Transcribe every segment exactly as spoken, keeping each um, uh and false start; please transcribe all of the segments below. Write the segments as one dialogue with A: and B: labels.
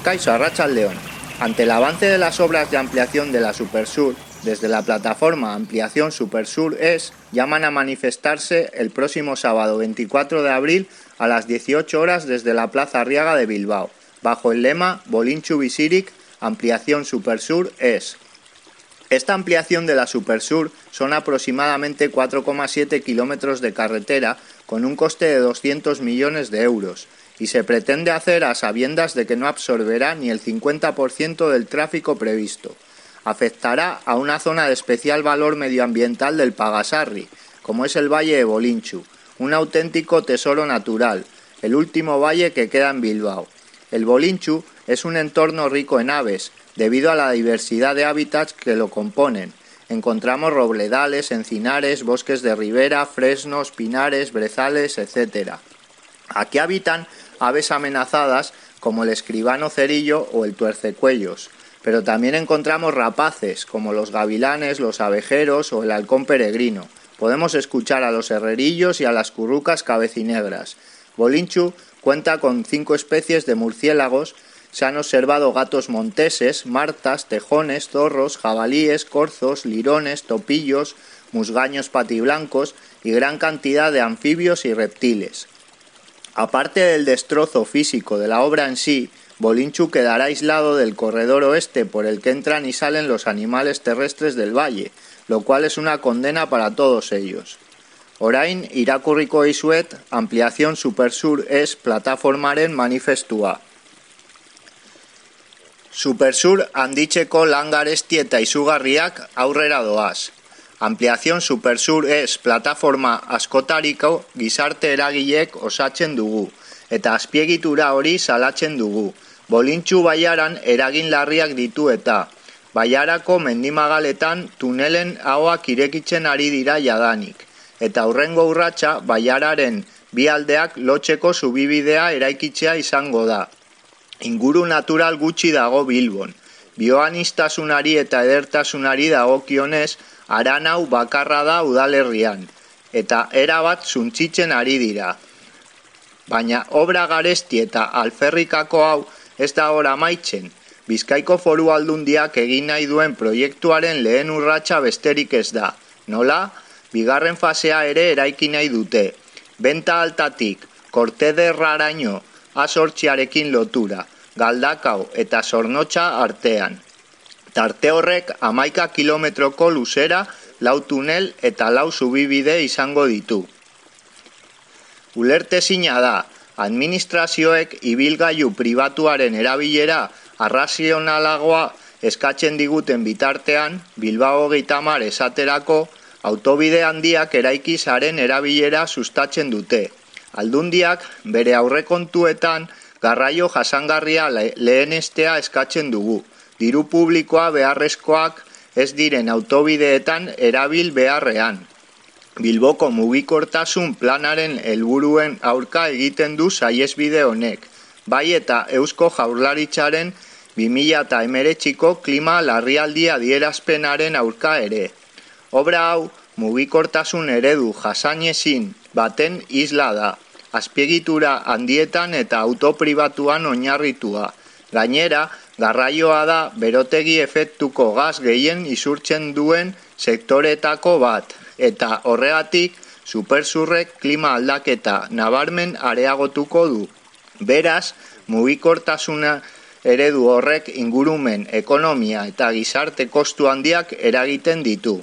A: Kaixo Arratsaldeon. Ante el avance de las obras de ampliación de la Supersur, desde la plataforma Ampliación Supersur es llaman a manifestarse el próximo sábado veinticuatro de abril a las dieciocho horas desde la Plaza Arriaga de Bilbao, bajo el lema Bolintxu Bizirik, Ampliación Supersur es. Esta ampliación de la Supersur son aproximadamente cuatro coma siete kilómetros de carretera con un coste de doscientos millones de euros y se pretende hacer a sabiendas de que no absorberá ni el cincuenta por ciento del tráfico previsto. Afectará a una zona de especial valor medioambiental del Pagasarri, como es el Valle de Bolintxu, un auténtico tesoro natural, el último valle que queda en Bilbao. El Bolintxu es un entorno rico en aves, debido a la diversidad de hábitats que lo componen. Encontramos robledales, encinares, bosques de ribera, fresnos, pinares, brezales, etcétera. Aquí habitan aves amenazadas como el escribano cerillo o el tuercecuellos, pero también encontramos rapaces como los gavilanes, los abejeros o el halcón peregrino. Podemos escuchar a los herrerillos y a las currucas cabecinegras. Bolintxu cuenta con cinco especies de murciélagos. Se han observado gatos monteses, martas, tejones, zorros, jabalíes, corzos, lirones, topillos, musgaños patiblancos y gran cantidad de anfibios y reptiles. Aparte del destrozo físico de la obra en sí, Bolintxu quedará aislado del corredor oeste por el que entran y salen los animales terrestres del valle, lo cual es una condena para todos ellos. Orain irakurriko dizuet Ampliación Supersur es plataformaren manifestua. Supersur handitzeko lan garesti eta izugarriak aurrera doaz. Ampliación Supersur es plataforma askotariko gizarte eragileek osatzen dugu, eta azpiegitura hori salatzen dugu. Bolintxu baiaran eragin larriak ditu eta baiarako mendimagaletan tunelen ahoak irekitzen ari dira jadanik, eta hurrengo urratsa baiararen bi aldeak lotzeko zubibidea eraikitzea izango da. Inguru natural gutxi dago Bilbon. Bioanistasunari eta edertasunari dagokionez, Aranau bakarra da udalerrian, eta erabat suntsitzen ari dira. Baina obra garesti eta alferrikako hau ez da ora amaitzen. Bizkaiko Foru Aldundiak egin nahi duen proiektuaren lehen urratsa besterik ez da. Nola? Bigarren fasea ere eraiki nahi dute. Benta altatik, Kortederraraino, Asortziarekin lotura, Galdakao eta Zornotza artean. Tarte horrek hamaika kilometroko luzera, lau tunel eta lau zubibide izango ditu. Ulertezina da, administrazioek ibilgailu pribatuaren erabilera arrazionalagoa eskatzen diguten bitartean, Bilbao hogeita hamar esaterako, autobide handiak eraikizaren erabilera sustatzen dute. Aldundiak bere aurrekontuetan garraio jasangarria lehenestea eskatzen dugu. Diru publikoa beharrezkoak ez diren autobideetan erabil beharrean. Bilboko mugikortasun planaren helburuen aurka egiten du saihesbide honek, bai eta Eusko Jaurlaritzaren bi mila hemeretziko klima larrialdi adierazpenaren aurka ere. Obra hau mugikortasun eredu jasanezin baten isla da, azpiegitura handietan eta autopribatuan oinarritua. Gainera, garraioa da berotegi efektuko gas gehien isurtzen duen sektoretako bat, eta horregatik Supersurrek klima aldaketa nabarmen areagotuko du. Beraz, mugikortasuna eredu horrek ingurumen, ekonomia eta gizarte kostu handiak eragiten ditu.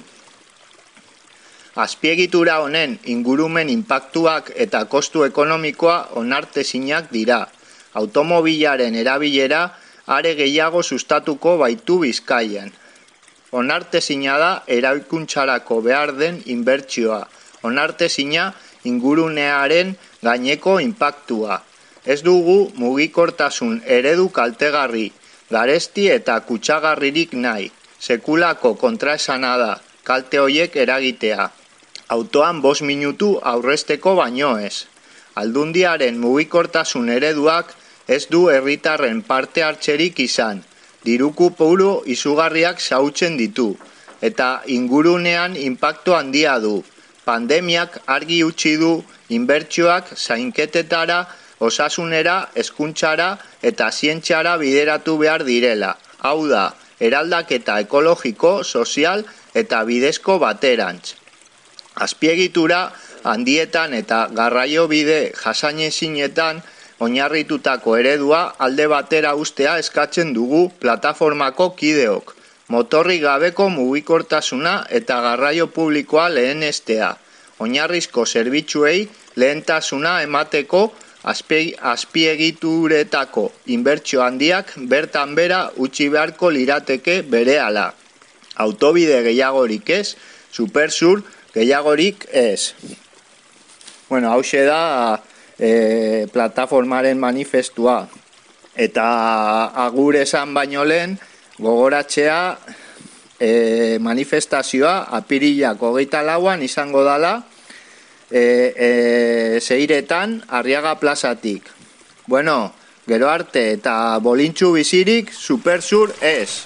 A: Azpiegitura honen ingurumen inpaktuak eta kostu ekonomikoa onartezinak dira. Automobilaren erabilera are gehiago sustatuko baitu Bizkaian. Onartezina da eraikuntzarako behar den inbertsioa. Onartezina ingurunearen gaineko inpaktua. Ez dugu mugikortasun eredu kaltegarri, garesti eta kutsagarririk nahi. Sekulako kontraesana da, kalte hoiek eragitea. Autoan bost minutu aurrezteko baino ez. Aldundiaren mugikortasun ereduak ez du herritarren parte hartzerik izan. Diruku puru izugarriak xautzen ditu, eta ingurunean inpaktu handia du. Pandemiak argi utzi du inbertsioak zainketetara osasunera, hezkuntzara eta zientziara bideratu behar direla. Hau da, eraldaketa ekologiko, sozial eta bidezko baterantz. Azpiegitura handietan eta garraio bide jasanezinetan oinarritutako eredua alde batera ustea eskatzen dugu plataformako kideok. Motorrik gabeko mugikortasuna eta garraio publikoa lehenestea. Oinarrizko zerbitzuei lehentasuna emateko azpiegituretako inbertsio handiak bertan bera utzi beharko lirateke berehala. Autobide gehiagorik ez, Supersur gehiagorik ez. Bueno, hauxe da e, plataformaren manifestua. Eta agur esan baino lehen, gogoratzea e, manifestazioa apirilak hogeita lauan izango dala e, e, Seiretan Arriaga plazatik. Bueno, gero arte eta bolintxu bizirik, Supersur ez.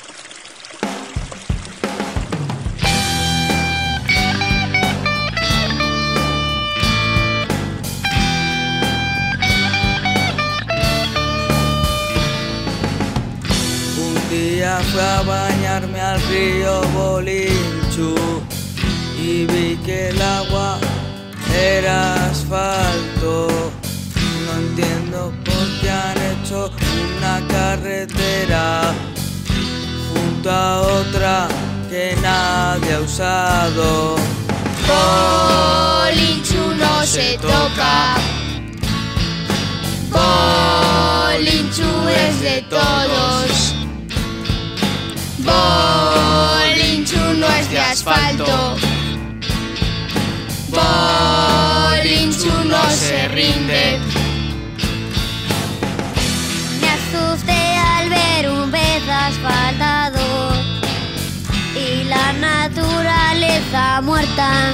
B: Fui a bañarme al río Bolinchu y vi que el agua era asfalto. No entiendo por qué han hecho una carretera junto a otra que nadie ha usado.
C: Bolinchu no se toca, Bolinchu es de todos. Bolinchu no es de asfalto, Bolinchu no se rinde.
D: Me asusté al ver un pez asfaltado y la naturaleza muerta.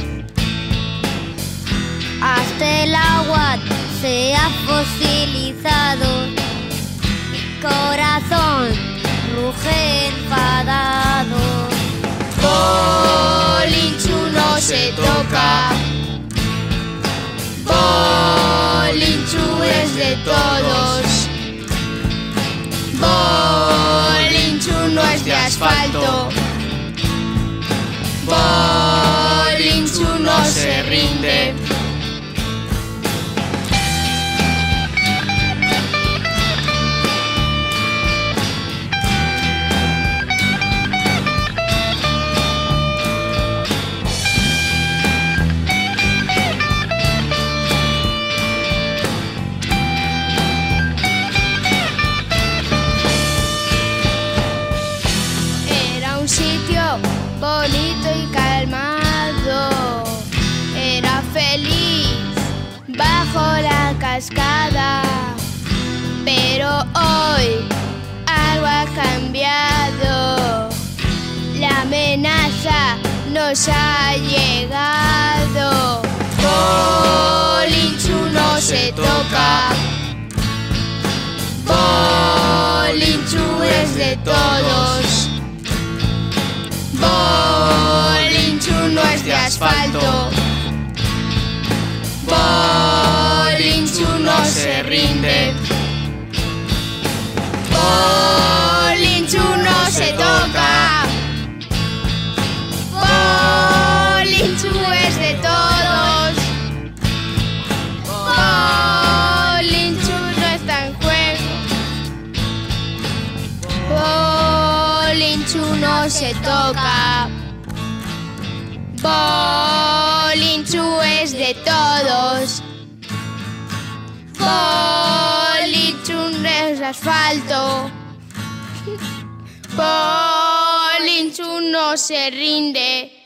D: Hasta el agua se ha fosilizado, mi corazón ruge enfadado.
C: Bolinchu no se toca, Bolinchu es de todos. Bolinchu no es de asfalto, Bolinchu no se rinde. Bonito y calmado, era feliz bajo la cascada, pero hoy algo ha cambiado, la amenaza nos ha llegado. Bolinchu no se toca, Bolinchu es de todos. Bolinchu no es de asfalto, Bolinchu no se rinde. Bolinchu no se toca, Bolinchu es de todos. Bolinchu no está en juego, Bolinchu no se toca, Bolinchu es de todos. Bolinchu no es asfalto, Bolinchu no se rinde.